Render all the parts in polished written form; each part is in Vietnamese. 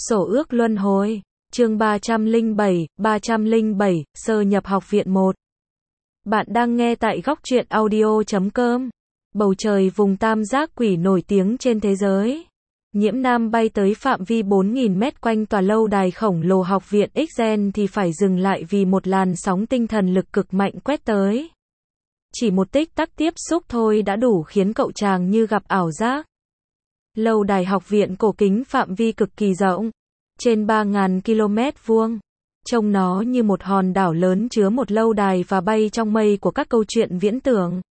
Sổ ước luân hồi. Chương 307, sơ nhập học viện 1. Bạn đang nghe tại góc truyện audio.com. Bầu trời vùng tam giác quỷ nổi tiếng trên thế giới. Nhiễm Nam bay tới phạm vi 4.000 mét quanh tòa lâu đài khổng lồ học viện Xen thì phải dừng lại vì một làn sóng tinh thần lực cực mạnh quét tới. Chỉ một tích tắc tiếp xúc thôi đã đủ khiến cậu chàng như gặp ảo giác. Lâu đài học viện cổ kính phạm vi cực kỳ rộng, trên 3.000 km vuông. Trông nó như một hòn đảo lớn chứa một lâu đài và bay trong mây của các câu chuyện viễn tưởng.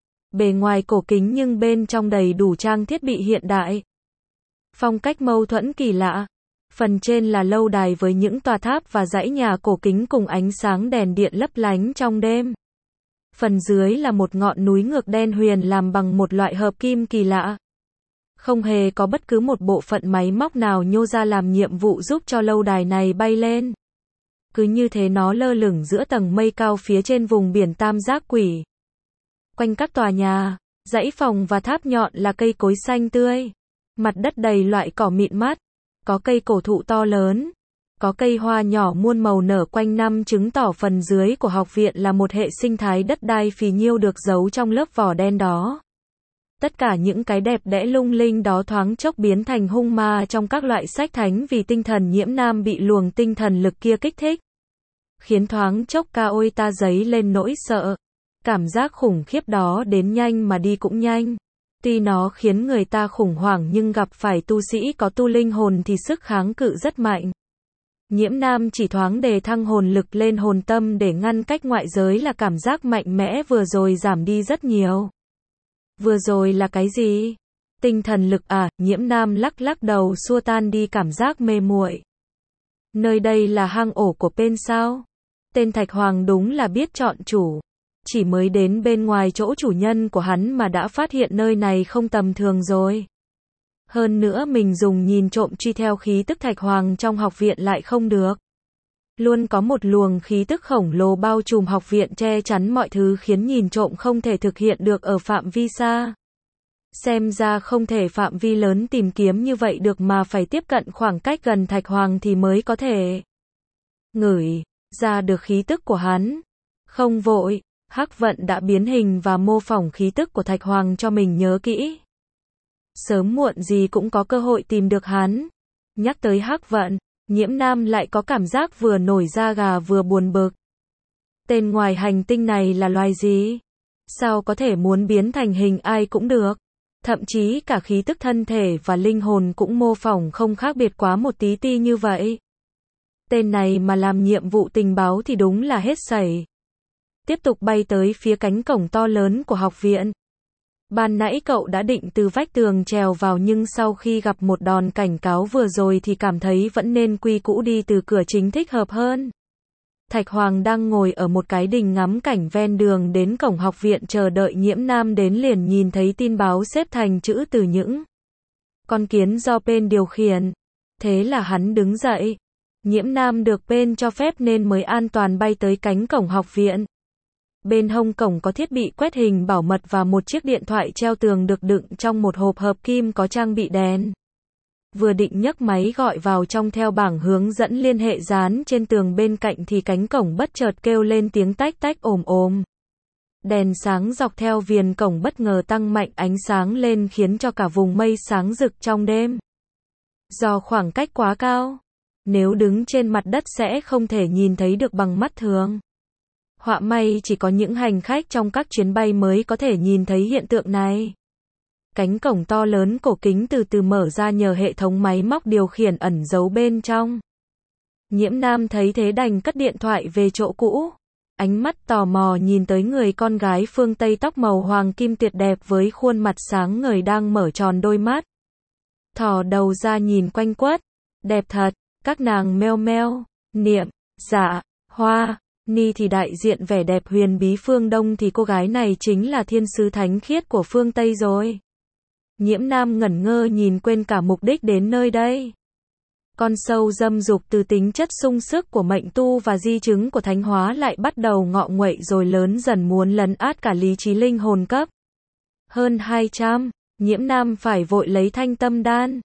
Bề ngoài cổ kính nhưng bên trong đầy đủ trang thiết bị hiện đại. Phong cách mâu thuẫn kỳ lạ. Phần trên là lâu đài với những tòa tháp và dãy nhà cổ kính cùng ánh sáng đèn điện lấp lánh trong đêm. Phần dưới là một ngọn núi ngược đen huyền làm bằng một loại hợp kim kỳ lạ. Không hề có bất cứ một bộ phận máy móc nào nhô ra làm nhiệm vụ giúp cho lâu đài này bay lên. Cứ như thế nó lơ lửng giữa tầng mây cao phía trên vùng biển tam giác quỷ. Quanh các tòa nhà, dãy phòng và tháp nhọn là cây cối xanh tươi. Mặt đất đầy loại cỏ mịn mát. Có cây cổ thụ to lớn. Có cây hoa nhỏ muôn màu nở quanh năm, chứng tỏ phần dưới của học viện là một hệ sinh thái đất đai phì nhiêu được giấu trong lớp vỏ đen đó. Tất cả những cái đẹp đẽ lung linh đó thoáng chốc biến thành hung ma trong các loại sách thánh vì tinh thần Nhiễm Nam bị luồng tinh thần lực kia kích thích. Khiến thoáng chốc ca ôi ta dấy lên nỗi sợ. Cảm giác khủng khiếp đó đến nhanh mà đi cũng nhanh. Tuy nó khiến người ta khủng hoảng nhưng gặp phải tu sĩ có tu linh hồn thì sức kháng cự rất mạnh. Nhiễm Nam chỉ thoáng đề thăng hồn lực lên hồn tâm để ngăn cách ngoại giới là cảm giác mạnh mẽ vừa rồi giảm đi rất nhiều. Vừa rồi là cái gì? Tinh thần lực à? Nhiễm Nam lắc đầu xua tan đi cảm giác mê muội. Nơi đây là hang ổ của Pen sao? Tên Thạch Hoàng đúng là biết chọn chủ. Chỉ mới đến bên ngoài chỗ chủ nhân của hắn mà đã phát hiện nơi này không tầm thường rồi. Hơn nữa mình dùng nhìn trộm truy theo khí tức Thạch Hoàng trong học viện lại không được. Luôn có một luồng khí tức khổng lồ bao trùm học viện che chắn mọi thứ khiến nhìn trộm không thể thực hiện được ở phạm vi xa. Xem ra không thể phạm vi lớn tìm kiếm như vậy được mà phải tiếp cận khoảng cách gần Thạch Hoàng thì mới có thể ngửi ra được khí tức của hắn. Không vội, Hắc Vận đã biến hình và mô phỏng khí tức của Thạch Hoàng cho mình nhớ kỹ. Sớm muộn gì cũng có cơ hội tìm được hắn. Nhắc tới Hắc Vận, Nhiễm Nam lại có cảm giác vừa nổi da gà vừa buồn bực. Tên ngoài hành tinh này là loài gì? Sao có thể muốn biến thành hình ai cũng được? Thậm chí cả khí tức thân thể và linh hồn cũng mô phỏng không khác biệt quá một tí ti như vậy. Tên này mà làm nhiệm vụ tình báo thì đúng là hết sảy. Tiếp tục bay tới phía cánh cổng to lớn của học viện. Ban nãy cậu đã định từ vách tường trèo vào nhưng sau khi gặp một đòn cảnh cáo vừa rồi thì cảm thấy vẫn nên quy cũ đi từ cửa chính thích hợp hơn. Thạch Hoàng đang ngồi ở một cái đình ngắm cảnh ven đường đến cổng học viện chờ đợi Nhiễm Nam đến liền nhìn thấy tin báo xếp thành chữ từ những con kiến do Pen điều khiển. Thế là hắn đứng dậy. Nhiễm Nam được Pen cho phép nên mới an toàn bay tới cánh cổng học viện. Bên hông cổng có thiết bị quét hình bảo mật và một chiếc điện thoại treo tường được đựng trong một hộp hợp kim có trang bị đèn. Vừa định nhấc máy gọi vào trong theo bảng hướng dẫn liên hệ dán trên tường bên cạnh thì cánh cổng bất chợt kêu lên tiếng tách tách ồm ồm. Đèn sáng dọc theo viền cổng bất ngờ tăng mạnh ánh sáng lên khiến cho cả vùng mây sáng rực trong đêm. Do khoảng cách quá cao, nếu đứng trên mặt đất sẽ không thể nhìn thấy được bằng mắt thường. Họa may chỉ có những hành khách trong các chuyến bay mới có thể nhìn thấy hiện tượng này. Cánh cổng to lớn cổ kính từ từ mở ra nhờ hệ thống máy móc điều khiển ẩn giấu bên trong. Nhiễm Nam thấy thế đành cất điện thoại về chỗ cũ. Ánh mắt tò mò nhìn tới người con gái phương Tây tóc màu hoàng kim tuyệt đẹp với khuôn mặt sáng ngời đang mở tròn đôi mắt. Thò đầu ra nhìn quanh quất. Đẹp thật, các nàng meo meo, niệm, dạ, hoa. Ni thì đại diện vẻ đẹp huyền bí phương Đông thì cô gái này chính là thiên sứ thánh khiết của phương Tây rồi. Nhiễm Nam ngẩn ngơ nhìn quên cả mục đích đến nơi đây. Con sâu dâm dục từ tính chất sung sức của mệnh tu và di chứng của thánh hóa lại bắt đầu ngọ nguậy rồi lớn dần muốn lấn át cả lý trí linh hồn cấp. Hơn 200, Nhiễm Nam phải vội lấy thanh tâm đan.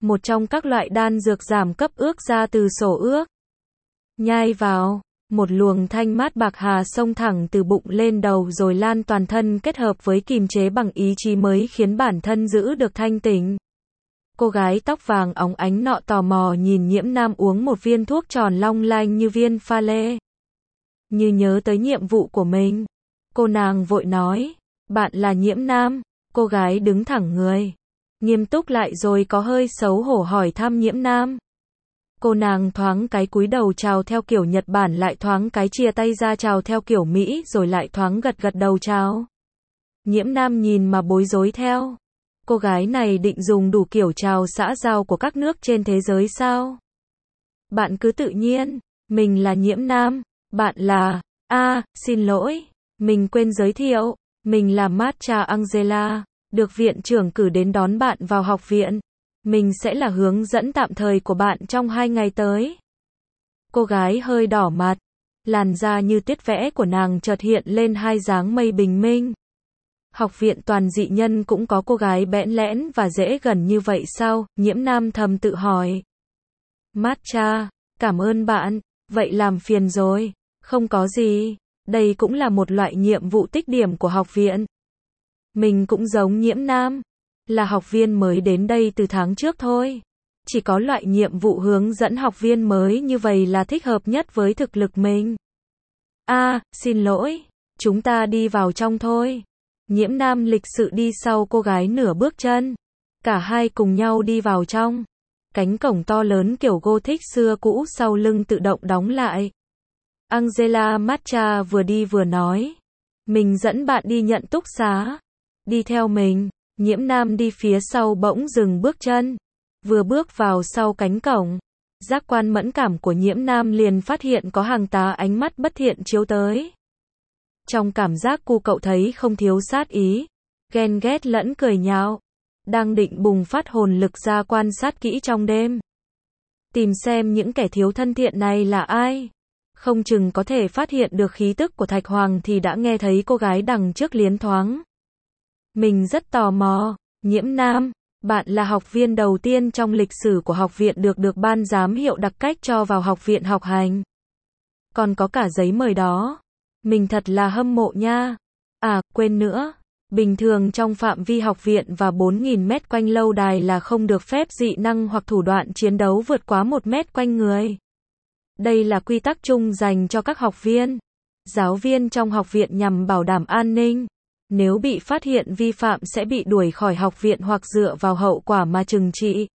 một trong các loại đan dược giảm cấp ước ra từ sổ ước. Nhai vào, một luồng thanh mát bạc hà xông thẳng từ bụng lên đầu rồi lan toàn thân kết hợp với kiềm chế bằng ý chí mới khiến bản thân giữ được thanh tỉnh. Cô gái tóc vàng óng ánh nọ tò mò nhìn Nhiễm Nam uống một viên thuốc tròn long lanh như viên pha lê. Như nhớ tới nhiệm vụ của mình, cô nàng vội nói, bạn là Nhiễm Nam. Cô gái đứng thẳng người, nghiêm túc lại rồi có hơi xấu hổ hỏi thăm Nhiễm Nam. Cô nàng thoáng cái cúi đầu chào theo kiểu Nhật Bản, lại thoáng cái chia tay ra chào theo kiểu Mỹ, rồi lại thoáng gật gật đầu chào. Nhiễm Nam nhìn mà bối rối theo. Cô gái này định dùng đủ kiểu chào xã giao của các nước trên thế giới sao? Bạn cứ tự nhiên, mình là Nhiễm Nam, bạn là, xin lỗi, mình quên giới thiệu, mình là Matcha Angela, được viện trưởng cử đến đón bạn vào học viện. Mình sẽ là hướng dẫn tạm thời của bạn trong 2 ngày tới. Cô gái hơi đỏ mặt, làn da như tiết vẽ của nàng chợt hiện lên hai dáng mây bình minh. Học viện toàn dị nhân cũng có cô gái bẽn lẽn và dễ gần như vậy sao? Nhiễm Nam thầm tự hỏi. Matcha, cảm ơn bạn, vậy làm phiền rồi. Không có gì, đây cũng là một loại nhiệm vụ tích điểm của học viện. Mình cũng giống Nhiễm Nam, là học viên mới đến đây từ tháng trước thôi. Chỉ có loại nhiệm vụ hướng dẫn học viên mới như vậy là thích hợp nhất với thực lực mình. Xin lỗi, chúng ta đi vào trong thôi. Nhiễm Nam lịch sự đi sau cô gái nửa bước chân. Cả hai cùng nhau đi vào trong. Cánh cổng to lớn kiểu Gothic xưa cũ sau lưng tự động đóng lại. Angela Matcha vừa đi vừa nói. Mình dẫn bạn đi nhận túc xá. Đi theo mình. Nhiễm Nam đi phía sau bỗng dừng bước chân. Vừa bước vào sau cánh cổng, giác quan mẫn cảm của Nhiễm Nam liền phát hiện có hàng tá ánh mắt bất thiện chiếu tới. Trong cảm giác cu cậu thấy không thiếu sát ý, ghen ghét lẫn cười nhạo. Đang định bùng phát hồn lực ra quan sát kỹ trong đêm. Tìm xem những kẻ thiếu thân thiện này là ai. Không chừng có thể phát hiện được khí tức của Thạch Hoàng thì đã nghe thấy cô gái đằng trước liến thoáng. Mình rất tò mò, Nhiễm Nam, bạn là học viên đầu tiên trong lịch sử của học viện được ban giám hiệu đặc cách cho vào học viện học hành. Còn có cả giấy mời đó. Mình thật là hâm mộ nha. Quên nữa, bình thường trong phạm vi học viện và 4.000 mét quanh lâu đài là không được phép dị năng hoặc thủ đoạn chiến đấu vượt quá 1 mét quanh người. Đây là quy tắc chung dành cho các học viên, giáo viên trong học viện nhằm bảo đảm an ninh. Nếu bị phát hiện vi phạm sẽ bị đuổi khỏi học viện hoặc dựa vào hậu quả mà trừng trị.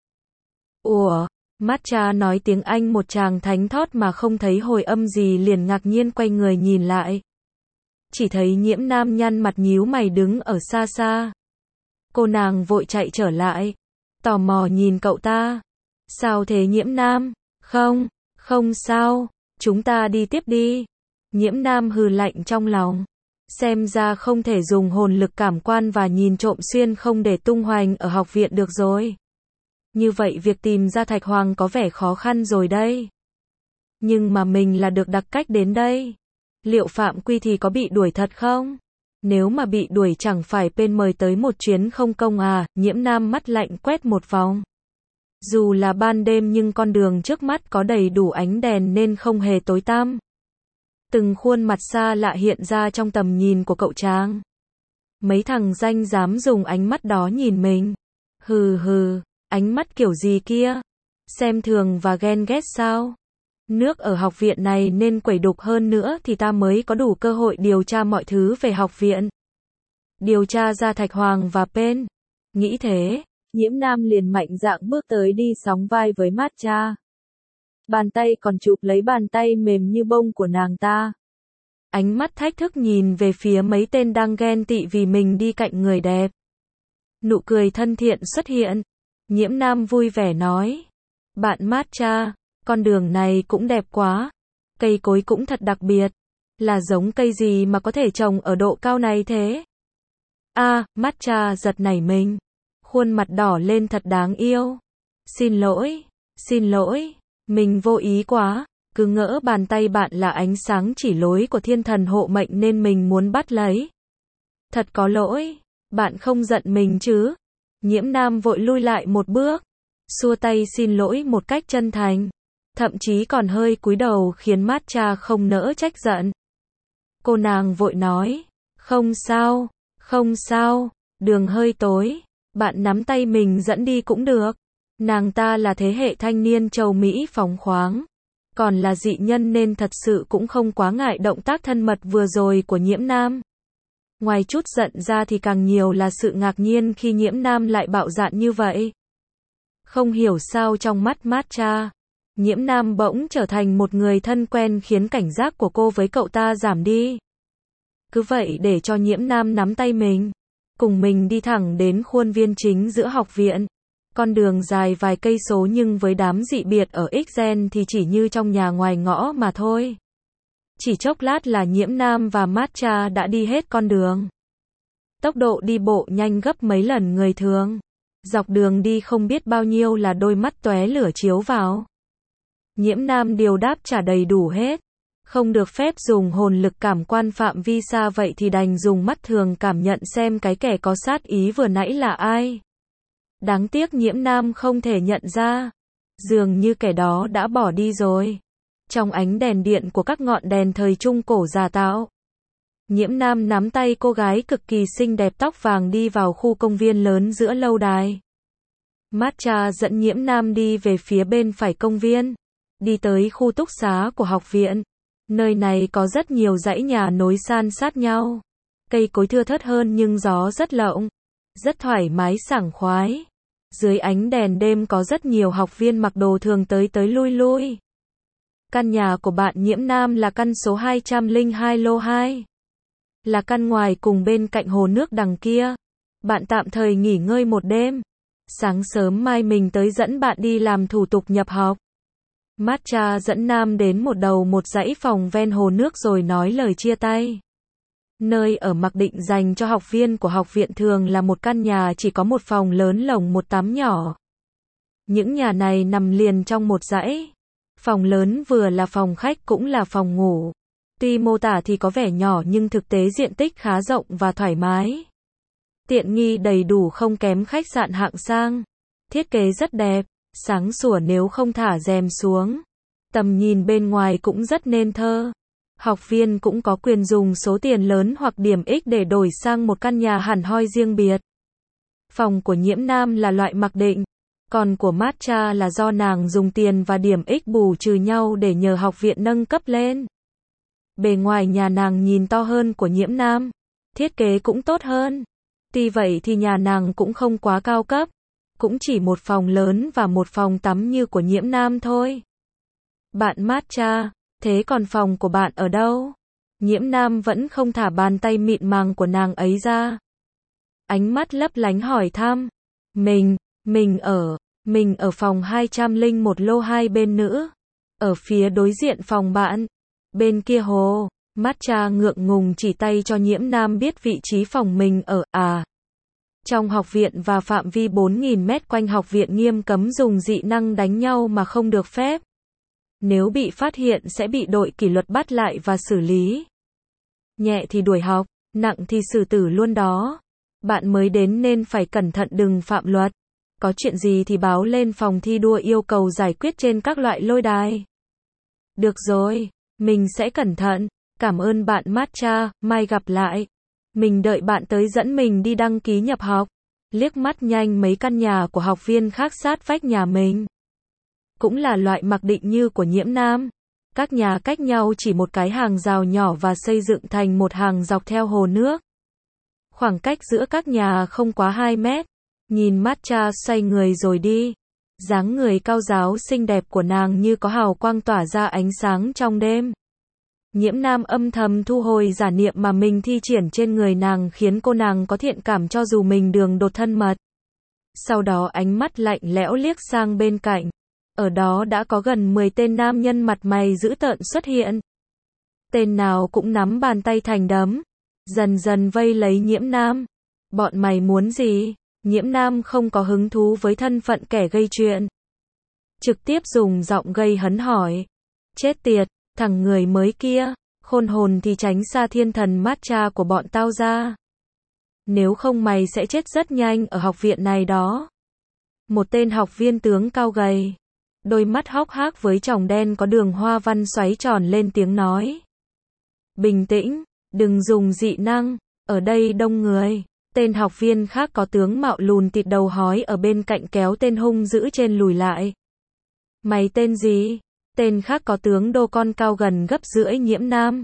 Ủa, Matcha nói tiếng Anh một tràng thánh thót mà không thấy hồi âm gì liền ngạc nhiên quay người nhìn lại. Chỉ thấy Nhiễm Nam nhăn mặt nhíu mày đứng ở xa xa. Cô nàng vội chạy trở lại, tò mò nhìn cậu ta. Sao thế Nhiễm Nam? Không sao, chúng ta đi tiếp đi. Nhiễm Nam hừ lạnh trong lòng. Xem ra không thể dùng hồn lực cảm quan và nhìn trộm xuyên không để tung hoành ở học viện được rồi. Như vậy việc tìm ra Thạch Hoàng có vẻ khó khăn rồi đây. Nhưng mà mình là được đặc cách đến đây. Liệu phạm quy thì có bị đuổi thật không? Nếu mà bị đuổi chẳng phải bên mời tới một chuyến không công à? Nhiễm Nam mắt lạnh quét một vòng. Dù là ban đêm nhưng con đường trước mắt có đầy đủ ánh đèn nên không hề tối tăm. Từng khuôn mặt xa lạ hiện ra trong tầm nhìn của cậu chàng. Mấy thằng danh dám dùng ánh mắt đó nhìn mình. Hừ, ánh mắt kiểu gì kia? Xem thường và ghen ghét sao? Nước ở học viện này nên quẩy đục hơn nữa thì ta mới có đủ cơ hội điều tra mọi thứ về học viện. Điều tra ra Thạch Hoàng và Pen. Nghĩ thế, Nhiễm Nam liền mạnh dạn bước tới đi sóng vai với Matcha. Bàn tay còn chụp lấy bàn tay mềm như bông của nàng ta. Ánh mắt thách thức nhìn về phía mấy tên đang ghen tị vì mình đi cạnh người đẹp. Nụ cười thân thiện xuất hiện. Nhiễm Nam vui vẻ nói. Bạn Matcha, con đường này cũng đẹp quá. Cây cối cũng thật đặc biệt. Là giống cây gì mà có thể trồng ở độ cao này thế? Matcha giật nảy mình. Khuôn mặt đỏ lên thật đáng yêu. Xin lỗi. Mình vô ý quá, cứ ngỡ bàn tay bạn là ánh sáng chỉ lối của thiên thần hộ mệnh nên mình muốn bắt lấy. Thật có lỗi, bạn không giận mình chứ? Nhiễm Nam vội lui lại một bước, xua tay xin lỗi một cách chân thành, thậm chí còn hơi cúi đầu khiến Matcha không nỡ trách giận. Cô nàng vội nói, không sao, không sao, đường hơi tối, bạn nắm tay mình dẫn đi cũng được. Nàng ta là thế hệ thanh niên châu Mỹ phóng khoáng, còn là dị nhân nên thật sự cũng không quá ngại động tác thân mật vừa rồi của Nhiễm Nam. Ngoài chút giận ra thì càng nhiều là sự ngạc nhiên khi Nhiễm Nam lại bạo dạn như vậy. Không hiểu sao trong mắt Matcha, Nhiễm Nam bỗng trở thành một người thân quen khiến cảnh giác của cô với cậu ta giảm đi. Cứ vậy để cho Nhiễm Nam nắm tay mình, cùng mình đi thẳng đến khuôn viên chính giữa học viện. Con đường dài vài cây số nhưng với đám dị biệt ở X-Gen thì chỉ như trong nhà ngoài ngõ mà thôi. Chỉ chốc lát là Nhiễm Nam và Matcha đã đi hết con đường. Tốc độ đi bộ nhanh gấp mấy lần người thường. Dọc đường đi không biết bao nhiêu là đôi mắt tóe lửa chiếu vào. Nhiễm Nam điều đáp trả đầy đủ hết. Không được phép dùng hồn lực cảm quan phạm vi xa vậy thì đành dùng mắt thường cảm nhận xem cái kẻ có sát ý vừa nãy là ai. Đáng tiếc Nhiễm Nam không thể nhận ra. Dường như kẻ đó đã bỏ đi rồi. Trong ánh đèn điện của các ngọn đèn thời Trung Cổ giả tạo, Nhiễm Nam nắm tay cô gái cực kỳ xinh đẹp tóc vàng đi vào khu công viên lớn giữa lâu đài. Matcha dẫn Nhiễm Nam đi về phía bên phải công viên, đi tới khu túc xá của học viện. Nơi này có rất nhiều dãy nhà nối san sát nhau. Cây cối thưa thớt hơn nhưng gió rất lộng, rất thoải mái sảng khoái. Dưới ánh đèn đêm có rất nhiều học viên mặc đồ thường tới tới lui lui. Căn nhà của bạn Nhiễm Nam là căn số 202 lô 2. Là căn ngoài cùng bên cạnh hồ nước đằng kia. Bạn tạm thời nghỉ ngơi một đêm. Sáng sớm mai mình tới dẫn bạn đi làm thủ tục nhập học. Matcha dẫn Nam đến một dãy phòng ven hồ nước rồi nói lời chia tay. Nơi ở mặc định dành cho học viên của học viện thường là một căn nhà chỉ có một phòng lớn lồng một tắm nhỏ. Những nhà này nằm liền trong một dãy. Phòng lớn vừa là phòng khách cũng là phòng ngủ. Tuy mô tả thì có vẻ nhỏ nhưng thực tế diện tích khá rộng và thoải mái. Tiện nghi đầy đủ không kém khách sạn hạng sang. Thiết kế rất đẹp, sáng sủa nếu không thả rèm xuống. Tầm nhìn bên ngoài cũng rất nên thơ. Học viên cũng có quyền dùng số tiền lớn hoặc điểm X để đổi sang một căn nhà hẳn hoi riêng biệt. Phòng của Nhiễm Nam là loại mặc định, còn của Matcha là do nàng dùng tiền và điểm X bù trừ nhau để nhờ học viện nâng cấp lên. Bề ngoài nhà nàng nhìn to hơn của Nhiễm Nam, thiết kế cũng tốt hơn. Tuy vậy thì nhà nàng cũng không quá cao cấp, cũng chỉ một phòng lớn và một phòng tắm như của Nhiễm Nam thôi. Bạn Matcha, thế còn phòng của bạn ở đâu? Nhiễm Nam vẫn không thả bàn tay mịn màng của nàng ấy ra. Ánh mắt lấp lánh hỏi thăm. Mình ở phòng 201 lô 2 bên nữ. Ở phía đối diện phòng bạn. Bên kia hồ. Matcha ngượng ngùng chỉ tay cho Nhiễm Nam biết vị trí phòng mình ở. Trong học viện và phạm vi 4.000 mét quanh học viện nghiêm cấm dùng dị năng đánh nhau mà không được phép. Nếu bị phát hiện sẽ bị đội kỷ luật bắt lại và xử lý. Nhẹ thì đuổi học, nặng thì xử tử luôn đó. Bạn mới đến nên phải cẩn thận đừng phạm luật. Có chuyện gì thì báo lên phòng thi đua yêu cầu giải quyết trên các loại lôi đài. Được rồi, mình sẽ cẩn thận. Cảm ơn bạn Matcha, mai gặp lại. Mình đợi bạn tới dẫn mình đi đăng ký nhập học. Liếc mắt nhanh mấy căn nhà của học viên khác sát vách nhà mình. Cũng là loại mặc định như của Nhiễm Nam. Các nhà cách nhau chỉ một cái hàng rào nhỏ và xây dựng thành một hàng dọc theo hồ nước. Khoảng cách giữa các nhà không quá 2 mét. Nhìn Matcha xoay người rồi đi. Dáng người cao ráo xinh đẹp của nàng như có hào quang tỏa ra ánh sáng trong đêm. Nhiễm Nam âm thầm thu hồi giả niệm mà mình thi triển trên người nàng khiến cô nàng có thiện cảm cho dù mình đường đột thân mật. Sau đó ánh mắt lạnh lẽo liếc sang bên cạnh. Ở đó đã có gần 10 tên nam nhân mặt mày dữ tợn xuất hiện. Tên nào cũng nắm bàn tay thành đấm. Dần dần vây lấy Nhiễm Nam. Bọn mày muốn gì? Nhiễm Nam không có hứng thú với thân phận kẻ gây chuyện. Trực tiếp dùng giọng gây hấn hỏi. Chết tiệt, thằng người mới kia. Khôn hồn thì tránh xa thiên thần Matcha của bọn tao ra. Nếu không mày sẽ chết rất nhanh ở học viện này đó. Một tên học viên tướng cao gầy, đôi mắt hốc hác với tròng đen có đường hoa văn xoáy tròn lên tiếng nói. Bình tĩnh, đừng dùng dị năng, ở đây đông người. Tên học viên khác có tướng mạo lùn tịt đầu hói ở bên cạnh kéo tên hung dữ trên lùi lại. Mày tên gì? Tên khác có tướng đô con cao gần gấp rưỡi Nhiễm Nam.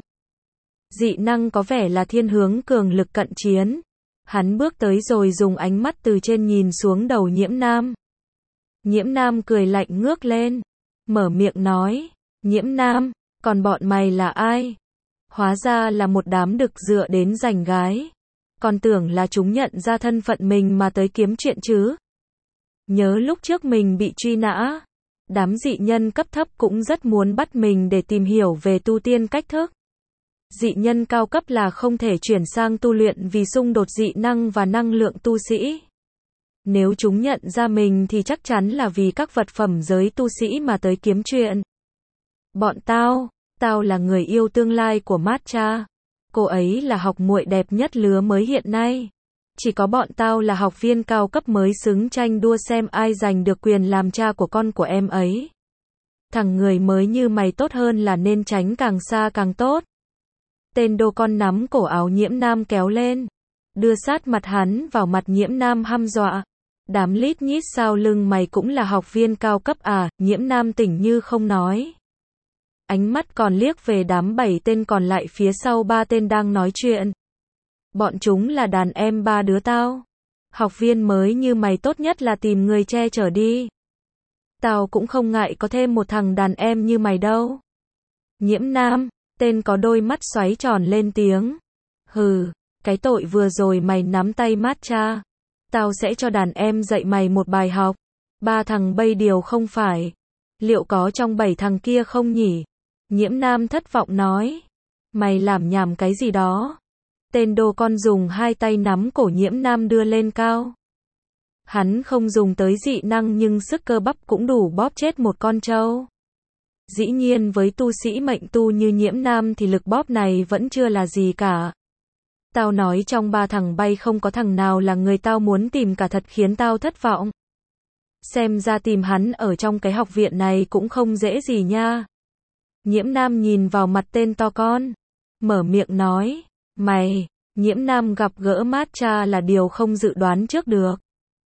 Dị năng có vẻ là thiên hướng cường lực cận chiến. Hắn bước tới rồi dùng ánh mắt từ trên nhìn xuống đầu Nhiễm Nam. Nhiễm Nam cười lạnh ngước lên, mở miệng nói, Nhiễm Nam, còn bọn mày là ai? Hóa ra là một đám đực dựa đến giành gái. Còn tưởng là chúng nhận ra thân phận mình mà tới kiếm chuyện chứ. Nhớ lúc trước mình bị truy nã, đám dị nhân cấp thấp cũng rất muốn bắt mình để tìm hiểu về tu tiên cách thức. Dị nhân cao cấp là không thể chuyển sang tu luyện vì xung đột dị năng và năng lượng tu sĩ. Nếu chúng nhận ra mình thì chắc chắn là vì các vật phẩm giới tu sĩ mà tới kiếm chuyện. Bọn tao là người yêu tương lai của Matcha. Cô ấy là học muội đẹp nhất lứa mới hiện nay. Chỉ có bọn tao là học viên cao cấp mới xứng tranh đua xem ai giành được quyền làm cha của con của em ấy. Thằng người mới như mày tốt hơn là nên tránh càng xa càng tốt. Tên đô con nắm cổ áo Nhiễm Nam kéo lên, đưa sát mặt hắn vào mặt Nhiễm Nam hăm dọa. Đám lít nhít sau lưng mày cũng là học viên cao cấp à? Nhiễm Nam tỉnh như không nói. Ánh mắt còn liếc về đám 7 tên còn lại phía sau 3 tên đang nói chuyện. Bọn chúng là đàn em 3 đứa tao. Học viên mới như mày tốt nhất là tìm người che chở đi. Tao cũng không ngại có thêm một thằng đàn em như mày đâu. Nhiễm Nam, tên có đôi mắt xoáy tròn lên tiếng. Hừ, cái tội vừa rồi mày nắm tay Matcha. Tao sẽ cho đàn em dạy mày một bài học. 3 thằng bây điều không phải. Liệu có trong 7 thằng kia không nhỉ? Nhiễm Nam thất vọng nói. Mày làm nhảm cái gì đó? Tên đô con dùng 2 tay nắm cổ Nhiễm Nam đưa lên cao. Hắn không dùng tới dị năng nhưng sức cơ bắp cũng đủ bóp chết một con trâu. Dĩ nhiên với tu sĩ mệnh tu như Nhiễm Nam thì lực bóp này vẫn chưa là gì cả. Tao nói trong 3 thằng bay không có thằng nào là người tao muốn tìm cả, thật khiến tao thất vọng. Xem ra tìm hắn ở trong cái học viện này cũng không dễ gì nha. Nhiễm Nam nhìn vào mặt tên to con, mở miệng nói, mày, Nhiễm Nam gặp gỡ Matcha là điều không dự đoán trước được.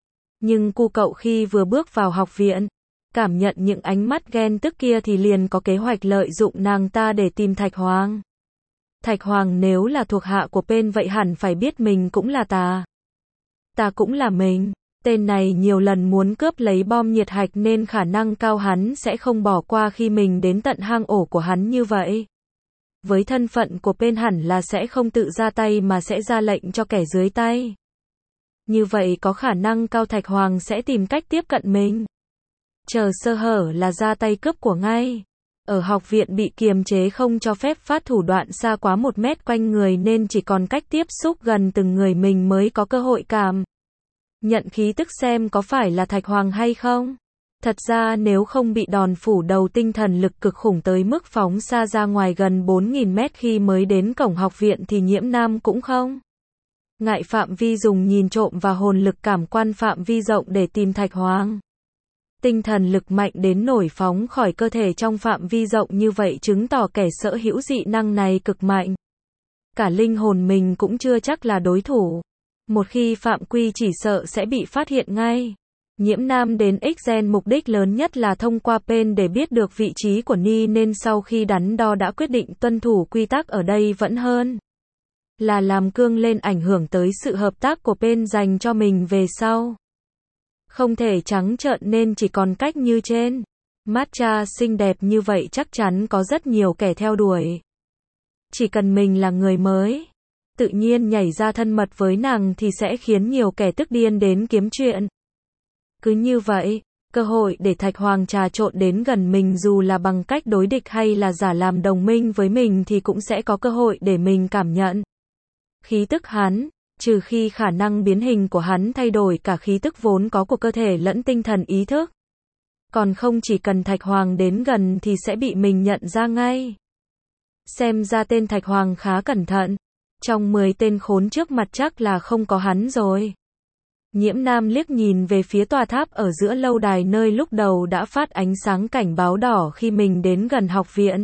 Nhưng cu cậu khi vừa bước vào học viện, cảm nhận những ánh mắt ghen tức kia thì liền có kế hoạch lợi dụng nàng ta để tìm Thạch Hoàng. Thạch Hoàng nếu là thuộc hạ của Pen vậy hẳn phải biết mình cũng là ta. Ta cũng là mình. Tên này nhiều lần muốn cướp lấy bom nhiệt hạch nên khả năng cao hắn sẽ không bỏ qua khi mình đến tận hang ổ của hắn như vậy. Với thân phận của Pen hẳn là sẽ không tự ra tay mà sẽ ra lệnh cho kẻ dưới tay. Như vậy có khả năng cao Thạch Hoàng sẽ tìm cách tiếp cận mình. Chờ sơ hở là ra tay cướp của ngay. Ở học viện bị kiềm chế không cho phép phát thủ đoạn xa quá 1 mét quanh người nên chỉ còn cách tiếp xúc gần từng người mình mới có cơ hội cảm nhận khí tức xem có phải là Thạch Hoàng hay không. Thật ra nếu không bị đòn phủ đầu tinh thần lực cực khủng tới mức phóng xa ra ngoài gần 4.000 mét khi mới đến cổng học viện thì Nhiễm Nam cũng không ngại phạm vi dùng nhìn trộm và hồn lực cảm quan phạm vi rộng để tìm Thạch Hoàng. Tinh thần lực mạnh đến nổi phóng khỏi cơ thể trong phạm vi rộng như vậy chứng tỏ kẻ sở hữu dị năng này cực mạnh. Cả linh hồn mình cũng chưa chắc là đối thủ. Một khi phạm quy chỉ sợ sẽ bị phát hiện ngay. Nhiễm Nam đến X-Gen mục đích lớn nhất là thông qua Pen để biết được vị trí của Ni nên sau khi đắn đo đã quyết định tuân thủ quy tắc ở đây vẫn hơn là làm cương lên ảnh hưởng tới sự hợp tác của Pen dành cho mình về sau. Không thể trắng trợn nên chỉ còn cách như trên. Matcha xinh đẹp như vậy chắc chắn có rất nhiều kẻ theo đuổi. Chỉ cần mình là người mới, tự nhiên nhảy ra thân mật với nàng thì sẽ khiến nhiều kẻ tức điên đến kiếm chuyện. Cứ như vậy, cơ hội để Thạch Hoàng trà trộn đến gần mình dù là bằng cách đối địch hay là giả làm đồng minh với mình thì cũng sẽ có cơ hội để mình cảm nhận khí tức hắn. Trừ khi khả năng biến hình của hắn thay đổi cả khí tức vốn có của cơ thể lẫn tinh thần ý thức. Còn không chỉ cần Thạch Hoàng đến gần thì sẽ bị mình nhận ra ngay. Xem ra tên Thạch Hoàng khá cẩn thận. Trong 10 tên khốn trước mặt chắc là không có hắn rồi. Nhiễm Nam liếc nhìn về phía tòa tháp ở giữa lâu đài nơi lúc đầu đã phát ánh sáng cảnh báo đỏ khi mình đến gần học viện.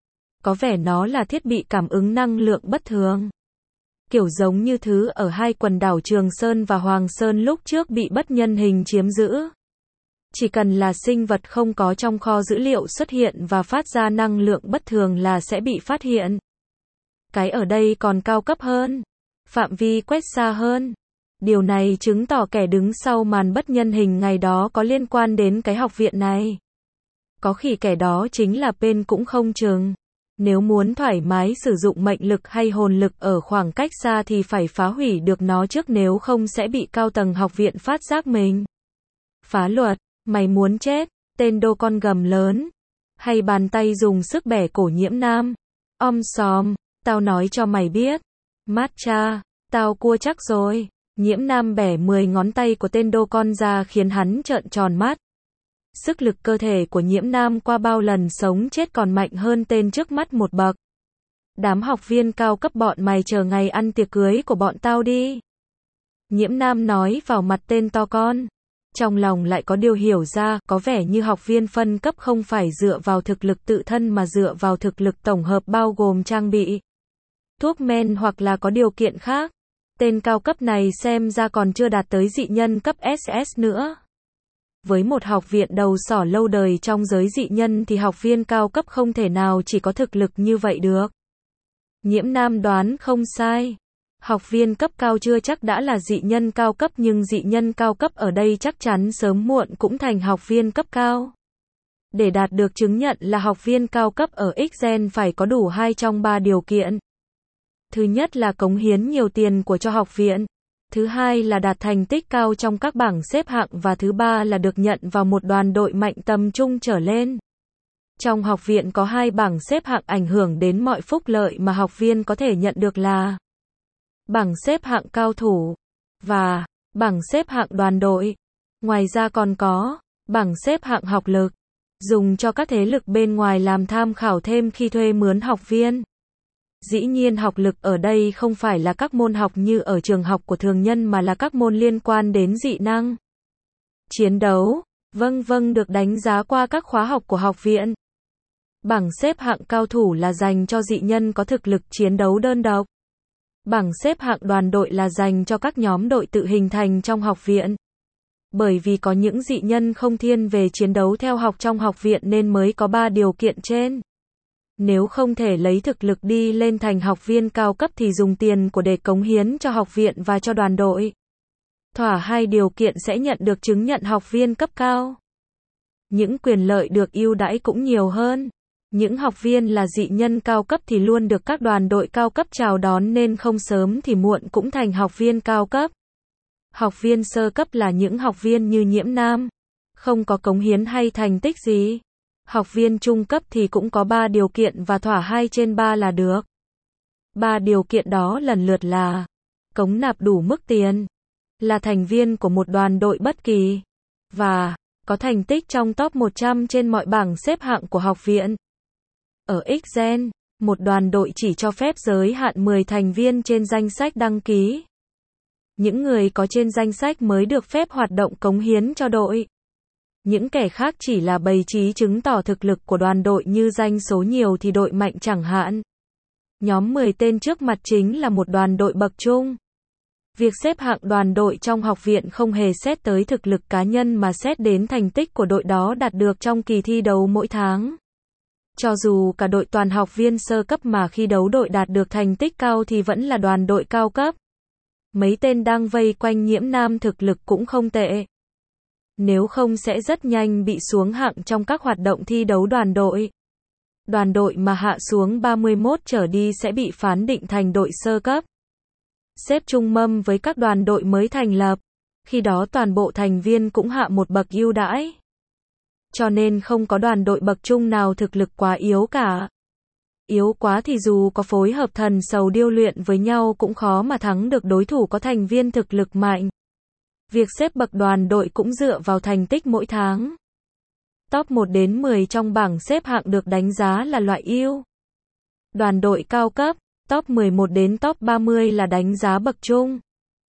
Có vẻ nó là thiết bị cảm ứng năng lượng bất thường. Kiểu giống như thứ ở hai quần đảo Trường Sơn và Hoàng Sơn lúc trước bị bất nhân hình chiếm giữ. Chỉ cần là sinh vật không có trong kho dữ liệu xuất hiện và phát ra năng lượng bất thường là sẽ bị phát hiện. Cái ở đây còn cao cấp hơn. Phạm vi quét xa hơn. Điều này chứng tỏ kẻ đứng sau màn bất nhân hình ngày đó có liên quan đến cái học viện này. Có khi kẻ đó chính là Pen cũng không chừng. Nếu muốn thoải mái sử dụng mệnh lực hay hồn lực ở khoảng cách xa thì phải phá hủy được nó trước, nếu không sẽ bị cao tầng học viện phát giác mình. Phá luật, mày muốn chết, tên đô con gầm lớn. Hay bàn tay dùng sức bẻ cổ Nhiễm Nam. Xòm, tao nói cho mày biết. Matcha, tao cua chắc rồi. Nhiễm Nam bẻ 10 ngón tay của tên đô con ra khiến hắn trợn tròn mắt. Sức lực cơ thể của Nhiễm Nam qua bao lần sống chết còn mạnh hơn tên trước mắt một bậc. Đám học viên cao cấp bọn mày chờ ngày ăn tiệc cưới của bọn tao đi. Nhiễm Nam nói vào mặt tên to con. Trong lòng lại có điều hiểu ra, có vẻ như học viên phân cấp không phải dựa vào thực lực tự thân mà dựa vào thực lực tổng hợp bao gồm trang bị, thuốc men hoặc là có điều kiện khác. Tên cao cấp này xem ra còn chưa đạt tới dị nhân cấp SS nữa. Với một học viện đầu sỏ lâu đời trong giới dị nhân thì học viên cao cấp không thể nào chỉ có thực lực như vậy được. Nhiễm Nam đoán không sai. Học viên cấp cao chưa chắc đã là dị nhân cao cấp, nhưng dị nhân cao cấp ở đây chắc chắn sớm muộn cũng thành học viên cấp cao. Để đạt được chứng nhận là học viên cao cấp ở X-Gen phải có đủ 2 trong 3 điều kiện. Thứ nhất là cống hiến nhiều tiền của cho học viện. Thứ hai là đạt thành tích cao trong các bảng xếp hạng và thứ ba là được nhận vào một đoàn đội mạnh tầm trung trở lên. Trong học viện có 2 bảng xếp hạng ảnh hưởng đến mọi phúc lợi mà học viên có thể nhận được là bảng xếp hạng cao thủ và bảng xếp hạng đoàn đội. Ngoài ra còn có bảng xếp hạng học lực, dùng cho các thế lực bên ngoài làm tham khảo thêm khi thuê mướn học viên. Dĩ nhiên học lực ở đây không phải là các môn học như ở trường học của thường nhân mà là các môn liên quan đến dị năng. Chiến đấu, vâng được đánh giá qua các khóa học của học viện. Bảng xếp hạng cao thủ là dành cho dị nhân có thực lực chiến đấu đơn độc. Bảng xếp hạng đoàn đội là dành cho các nhóm đội tự hình thành trong học viện. Bởi vì có những dị nhân không thiên về chiến đấu theo học trong học viện nên mới có 3 điều kiện trên. Nếu không thể lấy thực lực đi lên thành học viên cao cấp thì dùng tiền của để cống hiến cho học viện và cho đoàn đội. Thỏa 2 điều kiện sẽ nhận được chứng nhận học viên cấp cao. Những quyền lợi được ưu đãi cũng nhiều hơn. Những học viên là dị nhân cao cấp thì luôn được các đoàn đội cao cấp chào đón nên không sớm thì muộn cũng thành học viên cao cấp. Học viên sơ cấp là những học viên như Nhiễm Nam, không có cống hiến hay thành tích gì. Học viên trung cấp thì cũng có 3 điều kiện và thỏa 2 trên 3 là được. 3 điều kiện đó lần lượt là cống nạp đủ mức tiền, là thành viên của một đoàn đội bất kỳ, và có thành tích trong top 100 trên mọi bảng xếp hạng của học viện. Ở X-Gen, một đoàn đội chỉ cho phép giới hạn 10 thành viên trên danh sách đăng ký. Những người có trên danh sách mới được phép hoạt động cống hiến cho đội. Những kẻ khác chỉ là bày trí chứng tỏ thực lực của đoàn đội như danh số nhiều thì đội mạnh chẳng hạn. Nhóm 10 tên trước mặt chính là một đoàn đội bậc trung. Việc xếp hạng đoàn đội trong học viện không hề xét tới thực lực cá nhân mà xét đến thành tích của đội đó đạt được trong kỳ thi đấu mỗi tháng. Cho dù cả đội toàn học viên sơ cấp mà khi đấu đội đạt được thành tích cao thì vẫn là đoàn đội cao cấp. Mấy tên đang vây quanh Nhiễm Nam thực lực cũng không tệ. Nếu không sẽ rất nhanh bị xuống hạng trong các hoạt động thi đấu đoàn đội. Đoàn đội mà hạ xuống 31 trở đi sẽ bị phán định thành đội sơ cấp. Xếp chung mâm với các đoàn đội mới thành lập. Khi đó toàn bộ thành viên cũng hạ một bậc ưu đãi. Cho nên không có đoàn đội bậc trung nào thực lực quá yếu cả. Yếu quá thì dù có phối hợp thần sầu điêu luyện với nhau cũng khó mà thắng được đối thủ có thành viên thực lực mạnh. Việc xếp bậc đoàn đội cũng dựa vào thành tích mỗi tháng. Top 1 đến 10 trong bảng xếp hạng được đánh giá là loại ưu. Đoàn đội cao cấp, top 11 đến top 30 là đánh giá bậc trung.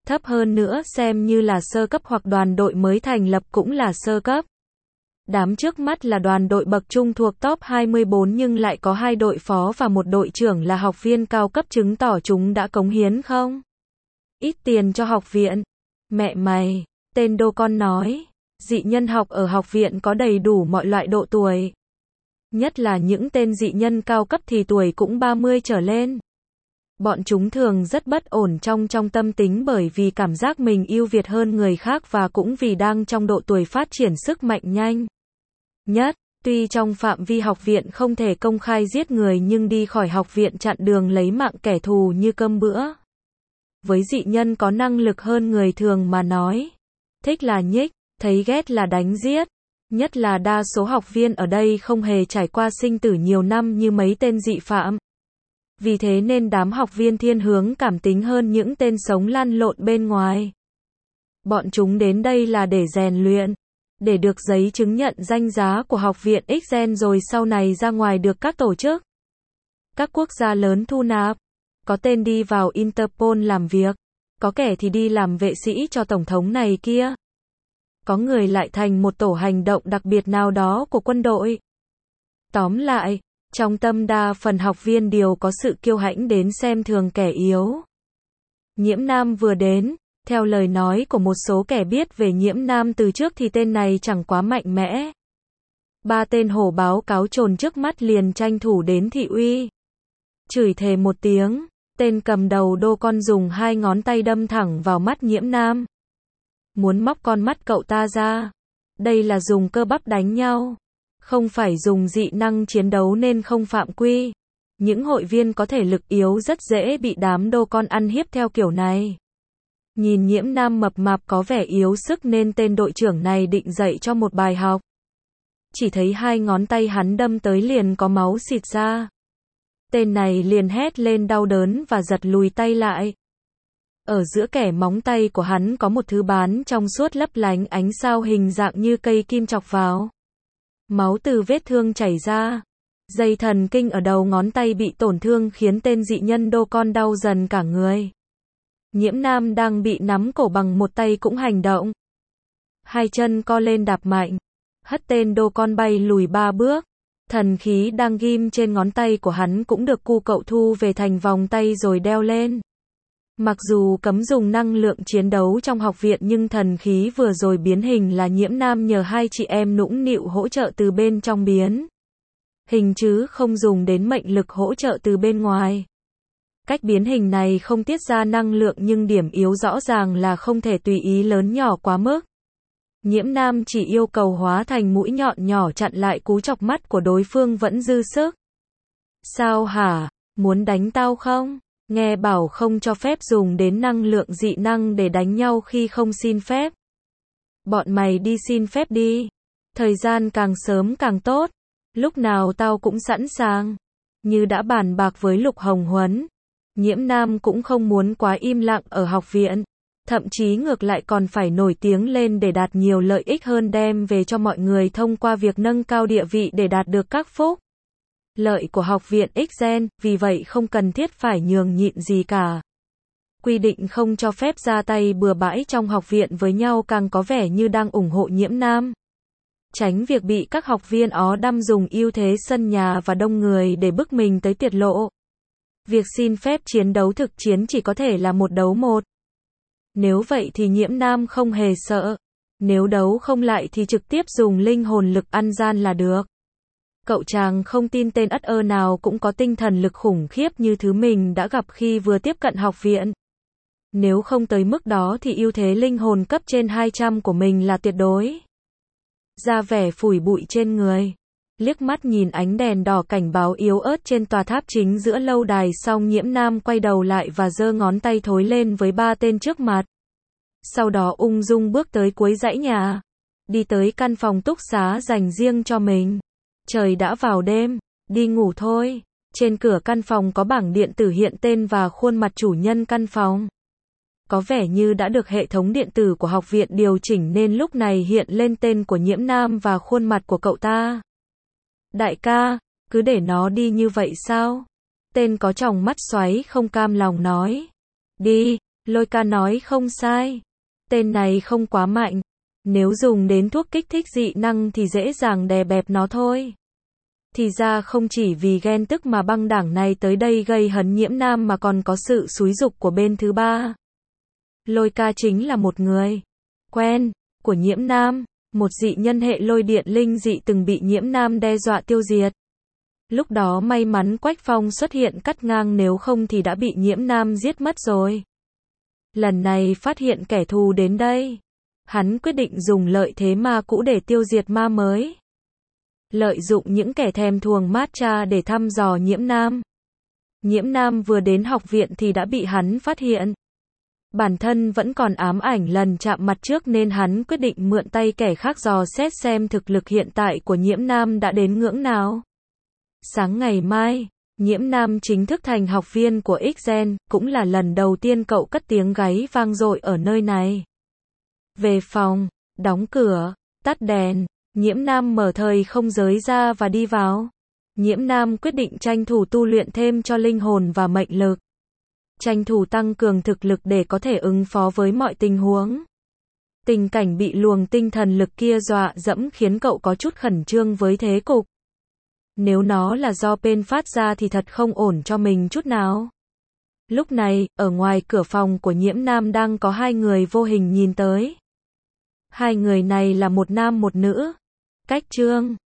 Thấp hơn nữa xem như là sơ cấp hoặc đoàn đội mới thành lập cũng là sơ cấp. Đám trước mắt là đoàn đội bậc trung thuộc top 24 nhưng lại có 2 đội phó và một đội trưởng là học viên cao cấp, chứng tỏ chúng đã cống hiến không ít tiền cho học viện. Mẹ mày, tên đô con nói, dị nhân học ở học viện có đầy đủ mọi loại độ tuổi. Nhất là những tên dị nhân cao cấp thì tuổi cũng 30 trở lên. Bọn chúng thường rất bất ổn trong tâm tính bởi vì cảm giác mình ưu việt hơn người khác và cũng vì đang trong độ tuổi phát triển sức mạnh nhanh nhất. Tuy trong phạm vi học viện không thể công khai giết người nhưng đi khỏi học viện chặn đường lấy mạng kẻ thù như cơm bữa. Với dị nhân có năng lực hơn người thường mà nói, thích là nhích, thấy ghét là đánh giết. Nhất là đa số học viên ở đây không hề trải qua sinh tử nhiều năm như mấy tên dị phạm. Vì thế nên đám học viên thiên hướng cảm tính hơn những tên sống lăn lộn bên ngoài. Bọn chúng đến đây là để rèn luyện, để được giấy chứng nhận danh giá của học viện X-Gen rồi sau này ra ngoài được các tổ chức, các quốc gia lớn thu nạp. Có tên đi vào Interpol làm việc, có kẻ thì đi làm vệ sĩ cho tổng thống này kia. Có người lại thành một tổ hành động đặc biệt nào đó của quân đội. Tóm lại, trong tâm đa phần học viên đều có sự kiêu hãnh đến xem thường kẻ yếu. Nhiễm Nam vừa đến, theo lời nói của một số kẻ biết về Nhiễm Nam từ trước thì tên này chẳng quá mạnh mẽ. 3 tên hổ báo cáo trồn trước mắt liền tranh thủ đến thị uy. Chửi thề một tiếng, tên cầm đầu đô con dùng 2 ngón tay đâm thẳng vào mắt Nhiễm Nam. Muốn móc con mắt cậu ta ra. Đây là dùng cơ bắp đánh nhau, không phải dùng dị năng chiến đấu nên không phạm quy. Những hội viên có thể lực yếu rất dễ bị đám đô con ăn hiếp theo kiểu này. Nhìn Nhiễm Nam mập mạp có vẻ yếu sức nên tên đội trưởng này định dạy cho một bài học. Chỉ thấy 2 ngón tay hắn đâm tới liền có máu xịt ra. Tên này liền hét lên đau đớn và giật lùi tay lại. Ở giữa kẻ móng tay của hắn có một thứ bán trong suốt lấp lánh ánh sao hình dạng như cây kim chọc vào. Máu từ vết thương chảy ra. Dây thần kinh ở đầu ngón tay bị tổn thương khiến tên dị nhân đô con đau dần cả người. Nhiễm Nam đang bị nắm cổ bằng một tay cũng hành động. 2 chân co lên đạp mạnh, hất tên đô con bay lùi 3 bước. Thần khí đang ghim trên ngón tay của hắn cũng được cu cậu thu về thành vòng tay rồi đeo lên. Mặc dù cấm dùng năng lượng chiến đấu trong học viện nhưng thần khí vừa rồi biến hình là Nhiễm Nam nhờ 2 chị em nũng nịu hỗ trợ từ bên trong biến hình chứ không dùng đến mệnh lực hỗ trợ từ bên ngoài. Cách biến hình này không tiết ra năng lượng nhưng điểm yếu rõ ràng là không thể tùy ý lớn nhỏ quá mức. Nhiễm Nam chỉ yêu cầu hóa thành mũi nhọn nhỏ chặn lại cú chọc mắt của đối phương vẫn dư sức. Sao hả? Muốn đánh tao không? Nghe bảo không cho phép dùng đến năng lượng dị năng để đánh nhau khi không xin phép. Bọn mày đi xin phép đi. Thời gian càng sớm càng tốt. Lúc nào tao cũng sẵn sàng. Như đã bàn bạc với Lục Hồng Huấn, Nhiễm Nam cũng không muốn quá im lặng ở học viện. Thậm chí ngược lại còn phải nổi tiếng lên để đạt nhiều lợi ích hơn đem về cho mọi người thông qua việc nâng cao địa vị để đạt được các phúc lợi của học viện X-Gen, vì vậy không cần thiết phải nhường nhịn gì cả. Quy định không cho phép ra tay bừa bãi trong học viện với nhau càng có vẻ như đang ủng hộ Nhiễm Nam. Tránh việc bị các học viên ó đăm dùng ưu thế sân nhà và đông người để bức mình tới tuyệt lộ. Việc xin phép chiến đấu thực chiến chỉ có thể là 1 đấu 1. Nếu vậy thì Nhiễm Nam không hề sợ. Nếu đấu không lại thì trực tiếp dùng linh hồn lực ăn gian là được. Cậu chàng không tin tên ất ơ nào cũng có tinh thần lực khủng khiếp như thứ mình đã gặp khi vừa tiếp cận học viện. Nếu không tới mức đó thì ưu thế linh hồn cấp trên 200 của mình là tuyệt đối. Ra vẻ phủi bụi trên người. Liếc mắt nhìn ánh đèn đỏ cảnh báo yếu ớt trên tòa tháp chính giữa lâu đài xong Nhiễm Nam quay đầu lại và giơ ngón tay thối lên với 3 tên trước mặt. Sau đó ung dung bước tới cuối dãy nhà. Đi tới căn phòng túc xá dành riêng cho mình. Trời đã vào đêm, đi ngủ thôi. Trên cửa căn phòng có bảng điện tử hiện tên và khuôn mặt chủ nhân căn phòng. Có vẻ như đã được hệ thống điện tử của học viện điều chỉnh nên lúc này hiện lên tên của Nhiễm Nam và khuôn mặt của cậu ta. Đại ca, cứ để nó đi như vậy sao? Tên có tròng mắt xoáy không cam lòng nói. Đi, Lôi ca nói không sai. Tên này không quá mạnh. Nếu dùng đến thuốc kích thích dị năng thì dễ dàng đè bẹp nó thôi. Thì ra không chỉ vì ghen tức mà băng đảng này tới đây gây hấn Nhiễm Nam mà còn có sự xúi giục của bên thứ ba. Lôi ca chính là một người quen của Nhiễm Nam, một dị nhân hệ lôi điện linh dị từng bị Nhiễm Nam đe dọa tiêu diệt. Lúc đó may mắn Quách Phong xuất hiện cắt ngang, nếu không thì đã bị Nhiễm Nam giết mất rồi. Lần này phát hiện kẻ thù đến đây, hắn quyết định dùng lợi thế ma cũ để tiêu diệt ma mới. Lợi dụng những kẻ thèm thuồng matcha để thăm dò Nhiễm Nam. Nhiễm Nam vừa đến học viện thì đã bị hắn phát hiện. Bản thân vẫn còn ám ảnh lần chạm mặt trước nên hắn quyết định mượn tay kẻ khác dò xét xem thực lực hiện tại của Nhiễm Nam đã đến ngưỡng nào. Sáng ngày mai, Nhiễm Nam chính thức thành học viên của X-Gen, cũng là lần đầu tiên cậu cất tiếng gáy vang dội ở nơi này. Về phòng, đóng cửa, tắt đèn, Nhiễm Nam mở thời không giới ra và đi vào. Nhiễm Nam quyết định tranh thủ tu luyện thêm cho linh hồn và mệnh lực. Tranh thủ tăng cường thực lực để có thể ứng phó với mọi tình huống. Tình cảnh bị luồng tinh thần lực kia dọa dẫm khiến cậu có chút khẩn trương với thế cục. Nếu nó là do Pen phát ra thì thật không ổn cho mình chút nào. Lúc này, ở ngoài cửa phòng của Nhiễm Nam đang có hai người vô hình nhìn tới. Hai người này là một nam một nữ. Cách Trương